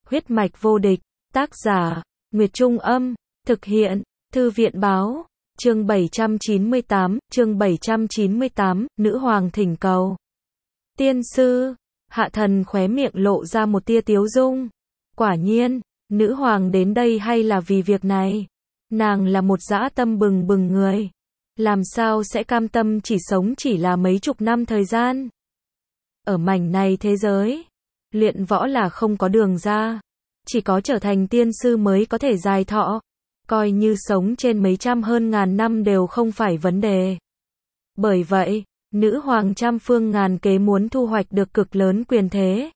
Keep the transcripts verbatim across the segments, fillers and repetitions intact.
Huyết mạch vô địch, tác giả, Nguyệt Trung Âm, thực hiện, Thư viện Báo, chương bảy trăm chín mươi tám, chương bảy trăm chín mươi tám, Nữ Hoàng thỉnh cầu. Tiên sư, Hạ Thần khóe miệng lộ ra một tia tiếu dung. Quả nhiên, Nữ Hoàng đến đây hay là vì việc này? Nàng là một dã tâm bừng bừng người. Làm sao sẽ cam tâm chỉ sống chỉ là mấy chục năm thời gian? Ở mảnh này thế giới, luyện võ là không có đường ra. Chỉ có trở thành tiên sư mới có thể dài thọ. Coi như sống trên mấy trăm hơn ngàn năm đều không phải vấn đề. Bởi vậy, Nữ Hoàng trăm phương ngàn kế muốn thu hoạch được cực lớn quyền thế.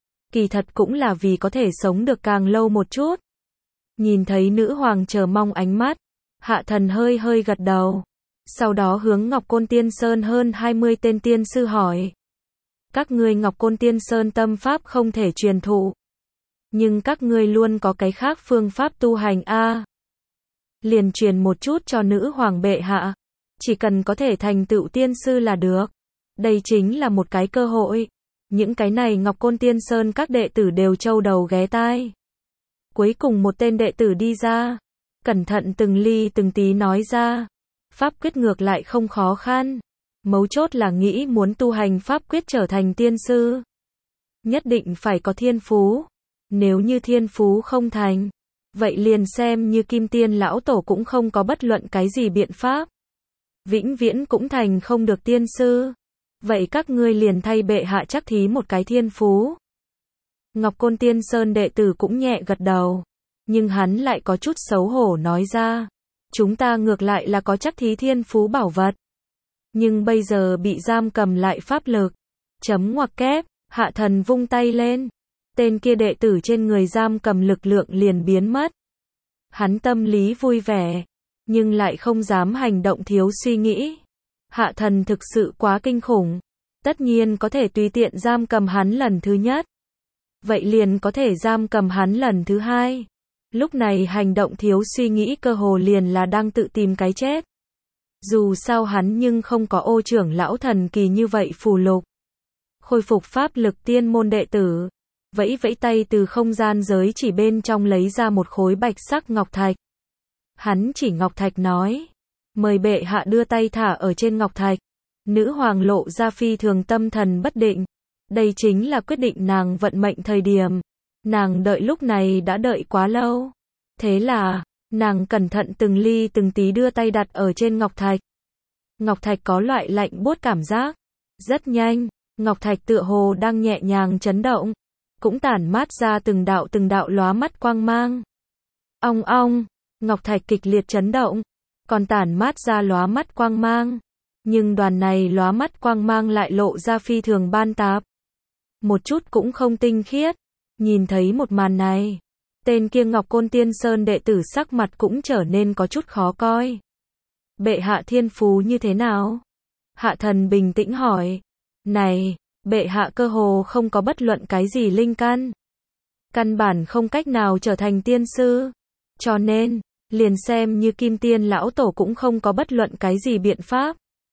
Kỳ thật cũng là vì có thể sống được càng lâu một chút. Nhìn thấy Nữ Hoàng chờ mong ánh mắt, Hạ Thần hơi hơi gật đầu. Sau đó hướng Ngọc Côn Tiên Sơn hơn hai mươi tên tiên sư hỏi. Các ngươi Ngọc Côn Tiên Sơn tâm pháp không thể truyền thụ. Nhưng các ngươi luôn có cái khác phương pháp tu hành a à. Liền truyền một chút cho Nữ Hoàng bệ hạ. Chỉ cần có thể thành tựu tiên sư là được. Đây chính là một cái cơ hội. Những cái này Ngọc Côn Tiên Sơn các đệ tử đều châu đầu ghé tai. Cuối cùng một tên đệ tử đi ra. Cẩn thận từng ly từng tí nói ra. Pháp quyết ngược lại không khó khăn. Mấu chốt là nghĩ muốn tu hành pháp quyết trở thành tiên sư. Nhất định phải có thiên phú. Nếu như thiên phú không thành, vậy liền xem như Kim Tiên lão tổ cũng không có bất luận cái gì biện pháp. Vĩnh viễn cũng thành không được tiên sư. Vậy các ngươi liền thay bệ hạ chắc thí một cái thiên phú. Ngọc Côn Tiên Sơn đệ tử cũng nhẹ gật đầu. Nhưng hắn lại có chút xấu hổ nói ra. Chúng ta ngược lại là có chắc thí thiên phú bảo vật. Nhưng bây giờ bị giam cầm lại pháp lực. Chấm ngoặc kép, Hạ Thần vung tay lên. Tên kia đệ tử trên người giam cầm lực lượng liền biến mất. Hắn tâm lý vui vẻ. Nhưng lại không dám hành động thiếu suy nghĩ. Hạ Thần thực sự quá kinh khủng. Tất nhiên có thể tùy tiện giam cầm hắn lần thứ nhất. Vậy liền có thể giam cầm hắn lần thứ hai. Lúc này hành động thiếu suy nghĩ cơ hồ liền là đang tự tìm cái chết. Dù sao hắn nhưng không có Ô trưởng lão thần kỳ như vậy phù lục. Khôi phục pháp lực tiên môn đệ tử. Vẫy vẫy tay từ không gian giới chỉ bên trong lấy ra một khối bạch sắc ngọc thạch. Hắn chỉ ngọc thạch nói. Mời bệ hạ đưa tay thả ở trên ngọc thạch. Nữ Hoàng lộ ra phi thường tâm thần bất định. Đây chính là quyết định nàng vận mệnh thời điểm. Nàng đợi lúc này đã đợi quá lâu. Thế là, nàng cẩn thận từng ly từng tí đưa tay đặt ở trên ngọc thạch. Ngọc thạch có loại lạnh buốt cảm giác. Rất nhanh, ngọc thạch tựa hồ đang nhẹ nhàng chấn động. Cũng tản mát ra từng đạo từng đạo lóa mắt quang mang. Ong ong, ngọc thạch kịch liệt chấn động. Còn tản mát ra lóa mắt quang mang. Nhưng đoàn này lóa mắt quang mang lại lộ ra phi thường ban tạp. Một chút cũng không tinh khiết. Nhìn thấy một màn này, tên kia Ngọc Côn Tiên Sơn đệ tử sắc mặt cũng trở nên có chút khó coi. Bệ hạ thiên phú như thế nào? Hạ Thần bình tĩnh hỏi. Này, bệ hạ cơ hồ không có bất luận cái gì linh căn. Căn bản không cách nào trở thành tiên sư. Cho nên, liền xem như Kim Tiên lão tổ cũng không có bất luận cái gì biện pháp.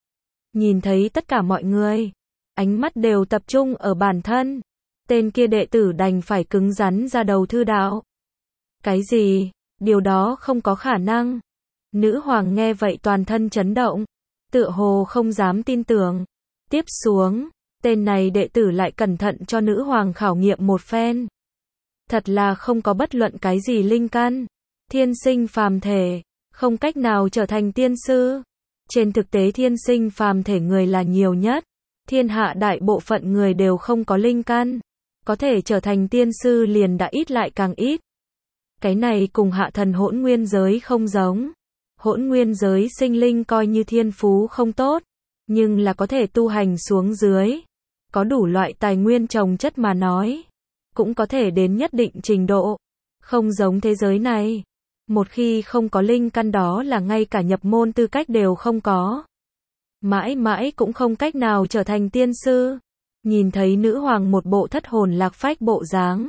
Nhìn thấy tất cả mọi người, ánh mắt đều tập trung ở bản thân. Tên kia đệ tử đành phải cứng rắn ra đầu thư đạo. Cái gì? Điều đó không có khả năng. Nữ Hoàng nghe vậy toàn thân chấn động. Tựa hồ không dám tin tưởng. Tiếp xuống, tên này đệ tử lại cẩn thận cho Nữ Hoàng khảo nghiệm một phen. Thật là không có bất luận cái gì linh căn. Thiên sinh phàm thể. Không cách nào trở thành tiên sư. Trên thực tế thiên sinh phàm thể người là nhiều nhất. Thiên hạ đại bộ phận người đều không có linh căn. Có thể trở thành tiên sư liền đã ít lại càng ít. Cái này cùng Hạ Thần hỗn nguyên giới không giống. Hỗn nguyên giới sinh linh coi như thiên phú không tốt. Nhưng là có thể tu hành xuống dưới. Có đủ loại tài nguyên trồng chất mà nói. Cũng có thể đến nhất định trình độ. Không giống thế giới này. Một khi không có linh căn đó là ngay cả nhập môn tư cách đều không có. Mãi mãi cũng không cách nào trở thành tiên sư. Nhìn thấy Nữ Hoàng một bộ thất hồn lạc phách bộ dáng.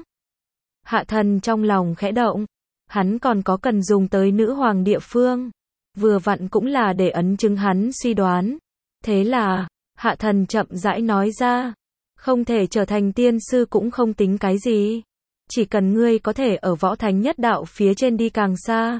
Hạ Thần trong lòng khẽ động. Hắn còn có cần dùng tới Nữ Hoàng địa phương. Vừa vặn cũng là để ấn chứng hắn suy đoán. Thế là, Hạ Thần chậm rãi nói ra. Không thể trở thành tiên sư cũng không tính cái gì. Chỉ cần ngươi có thể ở võ thánh nhất đạo phía trên đi càng xa,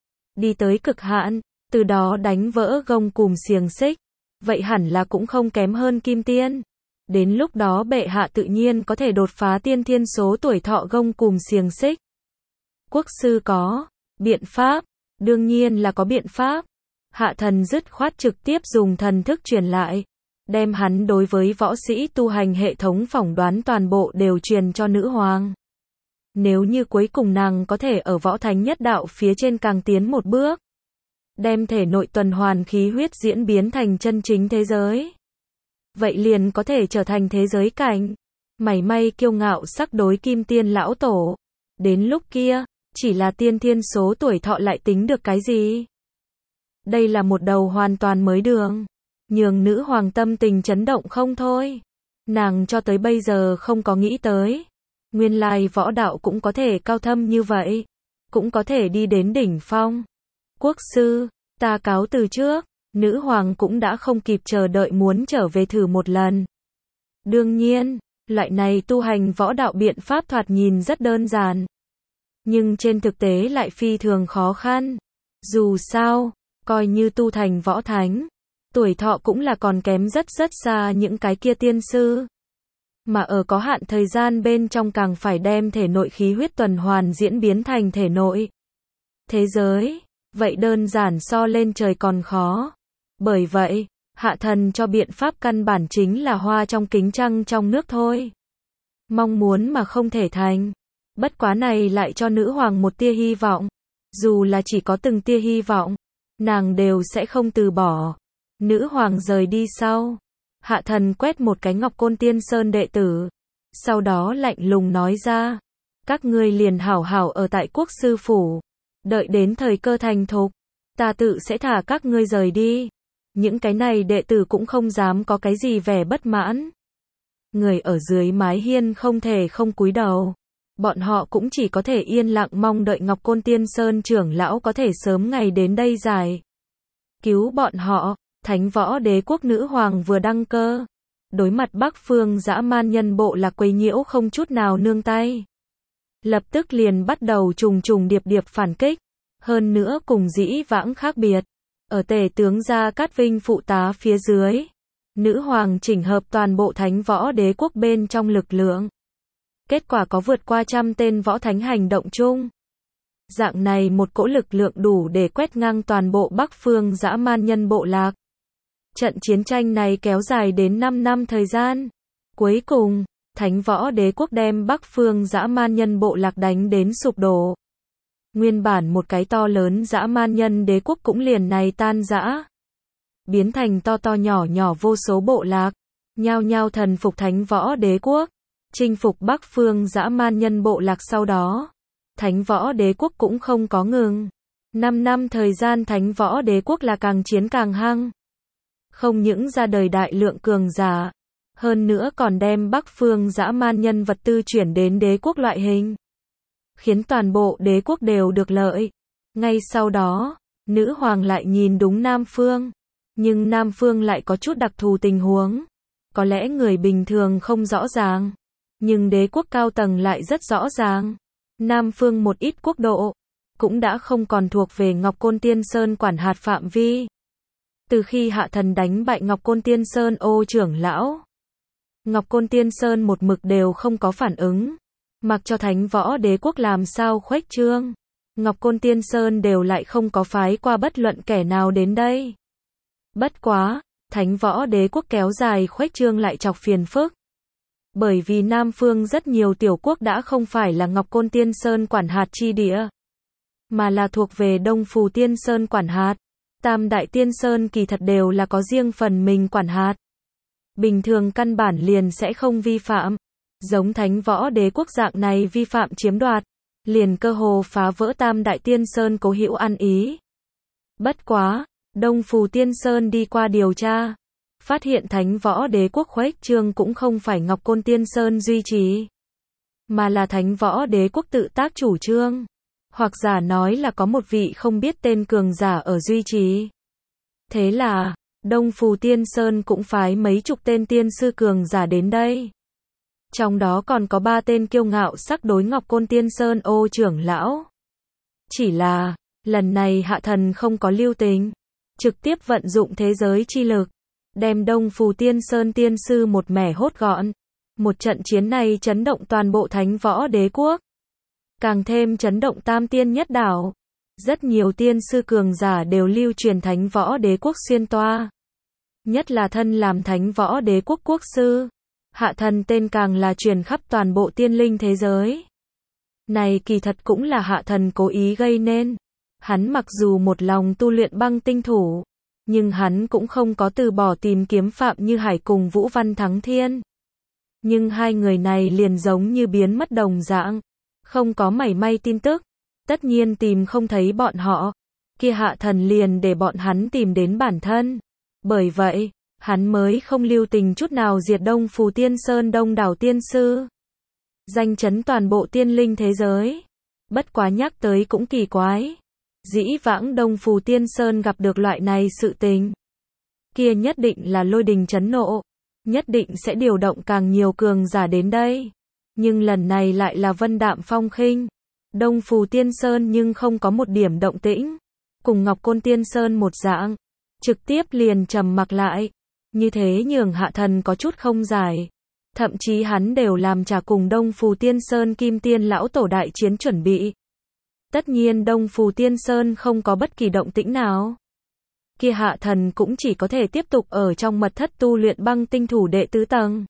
đi tới cực hạn, từ đó đánh vỡ gông cùm xiềng xích, vậy hẳn là cũng không kém hơn kim tiên. Đến lúc đó bệ hạ tự nhiên có thể đột phá tiên thiên số tuổi thọ gông cùm xiềng xích. Quốc sư có biện pháp, đương nhiên là có biện pháp. Hạ thần dứt khoát trực tiếp dùng thần thức truyền lại, đem hắn đối với võ sĩ tu hành hệ thống phỏng đoán toàn bộ đều truyền cho nữ hoàng. Nếu như cuối cùng nàng có thể ở võ thánh nhất đạo phía trên càng tiến một bước, đem thể nội tuần hoàn khí huyết diễn biến thành chân chính thế giới, vậy liền có thể trở thành thế giới cảnh. Mảy may kiêu ngạo sắc đối kim tiên lão tổ. Đến lúc kia, chỉ là tiên thiên số tuổi thọ lại tính được cái gì? Đây là một đầu hoàn toàn mới đường, nhường nữ hoàng tâm tình chấn động không thôi. Nàng cho tới bây giờ không có nghĩ tới, nguyên lai võ đạo cũng có thể cao thâm như vậy, cũng có thể đi đến đỉnh phong. Quốc sư, ta cáo từ trước. Nữ hoàng cũng đã không kịp chờ đợi muốn trở về thử một lần. Đương nhiên, loại này tu hành võ đạo biện pháp thoạt nhìn rất đơn giản, nhưng trên thực tế lại phi thường khó khăn. Dù sao, coi như tu thành võ thánh, tuổi thọ cũng là còn kém rất rất xa những cái kia tiên sư. Mà ở có hạn thời gian bên trong càng phải đem thể nội khí huyết tuần hoàn diễn biến thành thể nội thế giới, vậy đơn giản so lên trời còn khó. Bởi vậy, hạ thần cho biện pháp căn bản chính là hoa trong kính trăng trong nước thôi. Mong muốn mà không thể thành. Bất quá này lại cho nữ hoàng một tia hy vọng. Dù là chỉ có từng tia hy vọng, nàng đều sẽ không từ bỏ. Nữ hoàng rời đi sau, hạ thần quét một cái Ngọc Côn Tiên Sơn đệ tử. Sau đó lạnh lùng nói ra, các ngươi liền hảo hảo ở tại quốc sư phủ. Đợi đến thời cơ thành thục, ta tự sẽ thả các ngươi rời đi. Những cái này đệ tử cũng không dám có cái gì vẻ bất mãn. Người ở dưới mái hiên không thể không cúi đầu. Bọn họ cũng chỉ có thể yên lặng mong đợi Ngọc Côn Tiên Sơn trưởng lão có thể sớm ngày đến đây giải cứu bọn họ. Thánh Võ Đế quốc nữ hoàng vừa đăng cơ, đối mặt Bắc Phương dã man nhân bộ lạc quấy nhiễu không chút nào nương tay. Lập tức liền bắt đầu trùng trùng điệp điệp phản kích. Hơn nữa cùng dĩ vãng khác biệt, ở tể tướng Gia Cát Vinh phụ tá phía dưới, nữ hoàng chỉnh hợp toàn bộ Thánh Võ Đế quốc bên trong lực lượng. Kết quả có vượt qua trăm tên võ thánh hành động chung. Dạng này một cỗ lực lượng đủ để quét ngang toàn bộ Bắc Phương dã man nhân bộ lạc. Trận chiến tranh này kéo dài đến năm năm thời gian. Cuối cùng, Thánh Võ Đế quốc đem Bắc Phương dã man nhân bộ lạc đánh đến sụp đổ. Nguyên bản một cái to lớn dã man nhân đế quốc cũng liền này tan rã, biến thành to to nhỏ nhỏ vô số bộ lạc, nhao nhao thần phục Thánh Võ Đế quốc, chinh phục Bắc Phương dã man nhân bộ lạc. Sau đó, Thánh Võ Đế quốc cũng không có ngừng. Năm năm thời gian Thánh Võ Đế quốc là càng chiến càng hăng. Không những ra đời đại lượng cường giả, hơn nữa còn đem Bắc Phương dã man nhân vật tư chuyển đến đế quốc loại hình, khiến toàn bộ đế quốc đều được lợi. Ngay sau đó, nữ hoàng lại nhìn đúng Nam Phương, nhưng Nam Phương lại có chút đặc thù tình huống. Có lẽ người bình thường không rõ ràng, nhưng đế quốc cao tầng lại rất rõ ràng. Nam Phương một ít quốc độ, cũng đã không còn thuộc về Ngọc Côn Tiên Sơn quản hạt phạm vi. Từ khi hạ thần đánh bại Ngọc Côn Tiên Sơn ô trưởng lão, Ngọc Côn Tiên Sơn một mực đều không có phản ứng. Mặc cho Thánh Võ Đế quốc làm sao khuếch trương, Ngọc Côn Tiên Sơn đều lại không có phái qua bất luận kẻ nào đến đây. Bất quá, Thánh Võ Đế quốc kéo dài khuếch trương lại chọc phiền phức. Bởi vì Nam Phương rất nhiều tiểu quốc đã không phải là Ngọc Côn Tiên Sơn quản hạt chi địa, mà là thuộc về Đông Phù Tiên Sơn quản hạt. Tam Đại Tiên Sơn kỳ thật đều là có riêng phần mình quản hạt. Bình thường căn bản liền sẽ không vi phạm. Giống Thánh Võ Đế quốc dạng này vi phạm chiếm đoạt, liền cơ hồ phá vỡ Tam Đại Tiên Sơn cố hữu ăn ý. Bất quá, Đông Phù Tiên Sơn đi qua điều tra, phát hiện Thánh Võ Đế quốc khuếch trương cũng không phải Ngọc Côn Tiên Sơn duy trì, mà là Thánh Võ Đế quốc tự tác chủ trương, hoặc giả nói là có một vị không biết tên cường giả ở duy trì. Thế là, Đông Phù Tiên Sơn cũng phái mấy chục tên tiên sư cường giả đến đây. Trong đó còn có ba tên kiêu ngạo sắc đối Ngọc Côn Tiên Sơn ô trưởng lão. Chỉ là, lần này Hạ Thần không có lưu tình, trực tiếp vận dụng thế giới chi lực, đem Đông Phù Tiên Sơn tiên sư một mẻ hốt gọn. Một trận chiến này chấn động toàn bộ Thánh Võ Đế Quốc, càng thêm chấn động Tam Tiên Nhất Đảo. Rất nhiều tiên sư cường giả đều lưu truyền Thánh Võ Đế Quốc xuyên toa. Nhất là thân làm Thánh Võ Đế Quốc quốc sư, Hạ Thần tên càng là truyền khắp toàn bộ tiên linh thế giới. Này kỳ thật cũng là Hạ Thần cố ý gây nên. Hắn mặc dù một lòng tu luyện băng tinh thủ, nhưng hắn cũng không có từ bỏ tìm kiếm Phạm Như Hải cùng Vũ Văn Thắng Thiên. Nhưng hai người này liền giống như biến mất đồng dạng, không có mảy may tin tức. Tất nhiên tìm không thấy bọn họ, kia Hạ Thần liền để bọn hắn tìm đến bản thân. Bởi vậy, hắn mới không lưu tình chút nào diệt Đông Phù Tiên Sơn đông đảo tiên sư, danh chấn toàn bộ tiên linh thế giới. Bất quá nhắc tới cũng kỳ quái, dĩ vãng Đông Phù Tiên Sơn gặp được loại này sự tình, kia nhất định là lôi đình chấn nộ, nhất định sẽ điều động càng nhiều cường giả đến đây. Nhưng lần này lại là vân đạm phong khinh. Đông Phù Tiên Sơn nhưng không có một điểm động tĩnh, cùng Ngọc Côn Tiên Sơn một dạng, trực tiếp liền trầm mặc lại. Như thế nhường Hạ Thần có chút không giải. Thậm chí hắn đều làm trả cùng Đông Phù Tiên Sơn Kim Tiên lão tổ đại chiến chuẩn bị. Tất nhiên Đông Phù Tiên Sơn không có bất kỳ động tĩnh nào, kia Hạ Thần cũng chỉ có thể tiếp tục ở trong mật thất tu luyện băng tinh thủ đệ tứ tầng.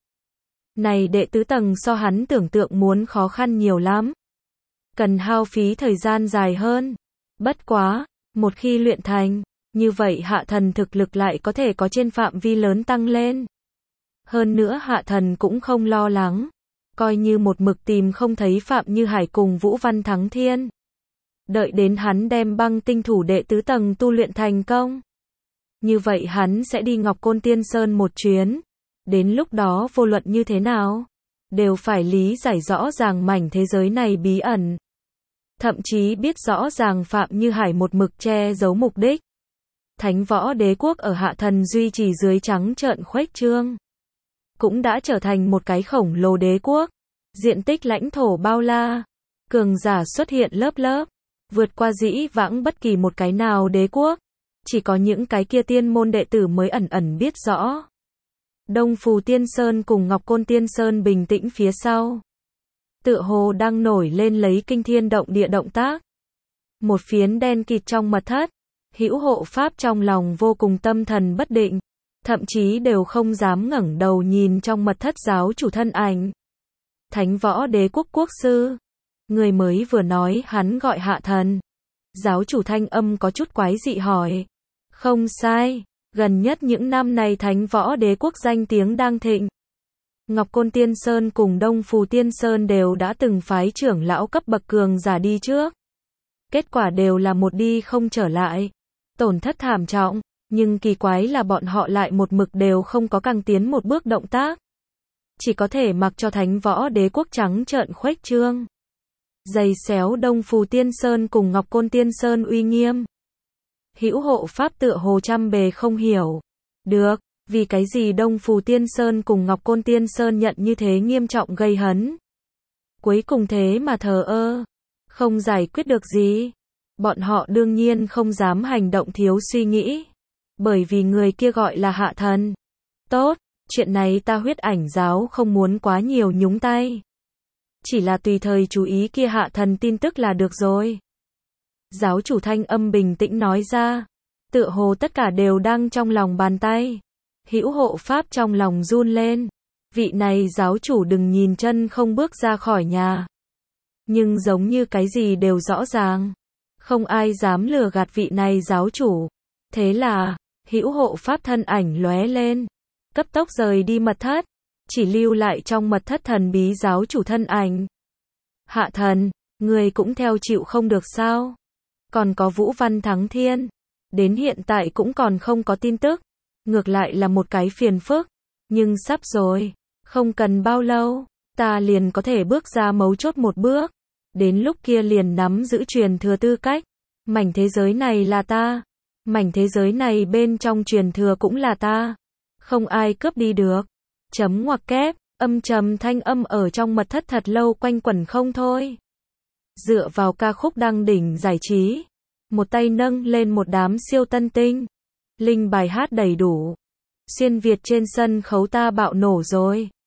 Này đệ tứ tầng so hắn tưởng tượng muốn khó khăn nhiều lắm, cần hao phí thời gian dài hơn. Bất quá, một khi luyện thành, như vậy Hạ Thần thực lực lại có thể có trên phạm vi lớn tăng lên. Hơn nữa Hạ Thần cũng không lo lắng, coi như một mực tìm không thấy Phạm Như Hải cùng Vũ Văn Thắng Thiên. Đợi đến hắn đem băng tinh thủ đệ tứ tầng tu luyện thành công, như vậy hắn sẽ đi Ngọc Côn Tiên Sơn một chuyến. Đến lúc đó vô luận như thế nào, đều phải lý giải rõ ràng mảnh thế giới này bí ẩn. Thậm chí biết rõ ràng Phạm Như Hải một mực che giấu mục đích. Thánh Võ Đế Quốc ở Hạ Thần duy trì dưới trắng trợn khuếch trương, cũng đã trở thành một cái khổng lồ đế quốc, diện tích lãnh thổ bao la, cường giả xuất hiện lớp lớp, vượt qua dĩ vãng bất kỳ một cái nào đế quốc. Chỉ có những cái kia tiên môn đệ tử mới ẩn ẩn biết rõ. Đông Phù Tiên Sơn cùng Ngọc Côn Tiên Sơn bình tĩnh phía sau, tựa hồ đang nổi lên lấy kinh thiên động địa động tác. Một phiến đen kịt trong mật thất, Hữu Hộ Pháp trong lòng vô cùng tâm thần bất định, thậm chí đều không dám ngẩng đầu nhìn trong mật thất giáo chủ thân ảnh. Thánh Võ Đế Quốc quốc sư, người mới vừa nói hắn gọi Hạ Thần. Giáo chủ thanh âm có chút quái dị hỏi. Không sai, gần nhất những năm này Thánh Võ Đế Quốc danh tiếng đang thịnh. Ngọc Côn Tiên Sơn cùng Đông Phù Tiên Sơn đều đã từng phái trưởng lão cấp bậc cường giả đi trước. Kết quả đều là một đi không trở lại, tổn thất thảm trọng, nhưng kỳ quái là bọn họ lại một mực đều không có càng tiến một bước động tác. Chỉ có thể mặc cho Thánh Võ Đế Quốc trắng trợn khuếch trương, giày xéo Đông Phù Tiên Sơn cùng Ngọc Côn Tiên Sơn uy nghiêm. Hữu Hộ Pháp tựa hồ trăm bề không hiểu được, vì cái gì Đông Phù Tiên Sơn cùng Ngọc Côn Tiên Sơn nhận như thế nghiêm trọng gây hấn. Cuối cùng thế mà thờ ơ, không giải quyết được gì. Bọn họ đương nhiên không dám hành động thiếu suy nghĩ, bởi vì người kia gọi là Hạ Thần. Tốt, chuyện này ta Huyết Ảnh giáo không muốn quá nhiều nhúng tay, chỉ là tùy thời chú ý kia Hạ Thần tin tức là được rồi. Giáo chủ thanh âm bình tĩnh nói ra, tựa hồ tất cả đều đang trong lòng bàn tay. Hữu Hộ Pháp trong lòng run lên, vị này giáo chủ đừng nhìn chân không bước ra khỏi nhà, nhưng giống như cái gì đều rõ ràng, không ai dám lừa gạt vị này giáo chủ. Thế là, Hữu Hộ Pháp thân ảnh lóe lên, cấp tốc rời đi mật thất, chỉ lưu lại trong mật thất thần bí giáo chủ thân ảnh. Hạ Thần, người cũng theo chịu không được sao? Còn có Vũ Văn Thắng Thiên, đến hiện tại cũng còn không có tin tức, ngược lại là một cái phiền phức, nhưng sắp rồi, không cần bao lâu, ta liền có thể bước ra mấu chốt một bước, đến lúc kia liền nắm giữ truyền thừa tư cách, mảnh thế giới này là ta, mảnh thế giới này bên trong truyền thừa cũng là ta, không ai cướp đi được. Chấm ngoặc kép, Âm trầm thanh âm ở trong mật thất thật lâu quanh quẩn không thôi. Dựa vào ca khúc đăng đỉnh giải trí, một tay nâng lên một đám siêu tân tinh. Linh bài hát đầy đủ. Xuyên Việt trên sân khấu ta bạo nổ rồi.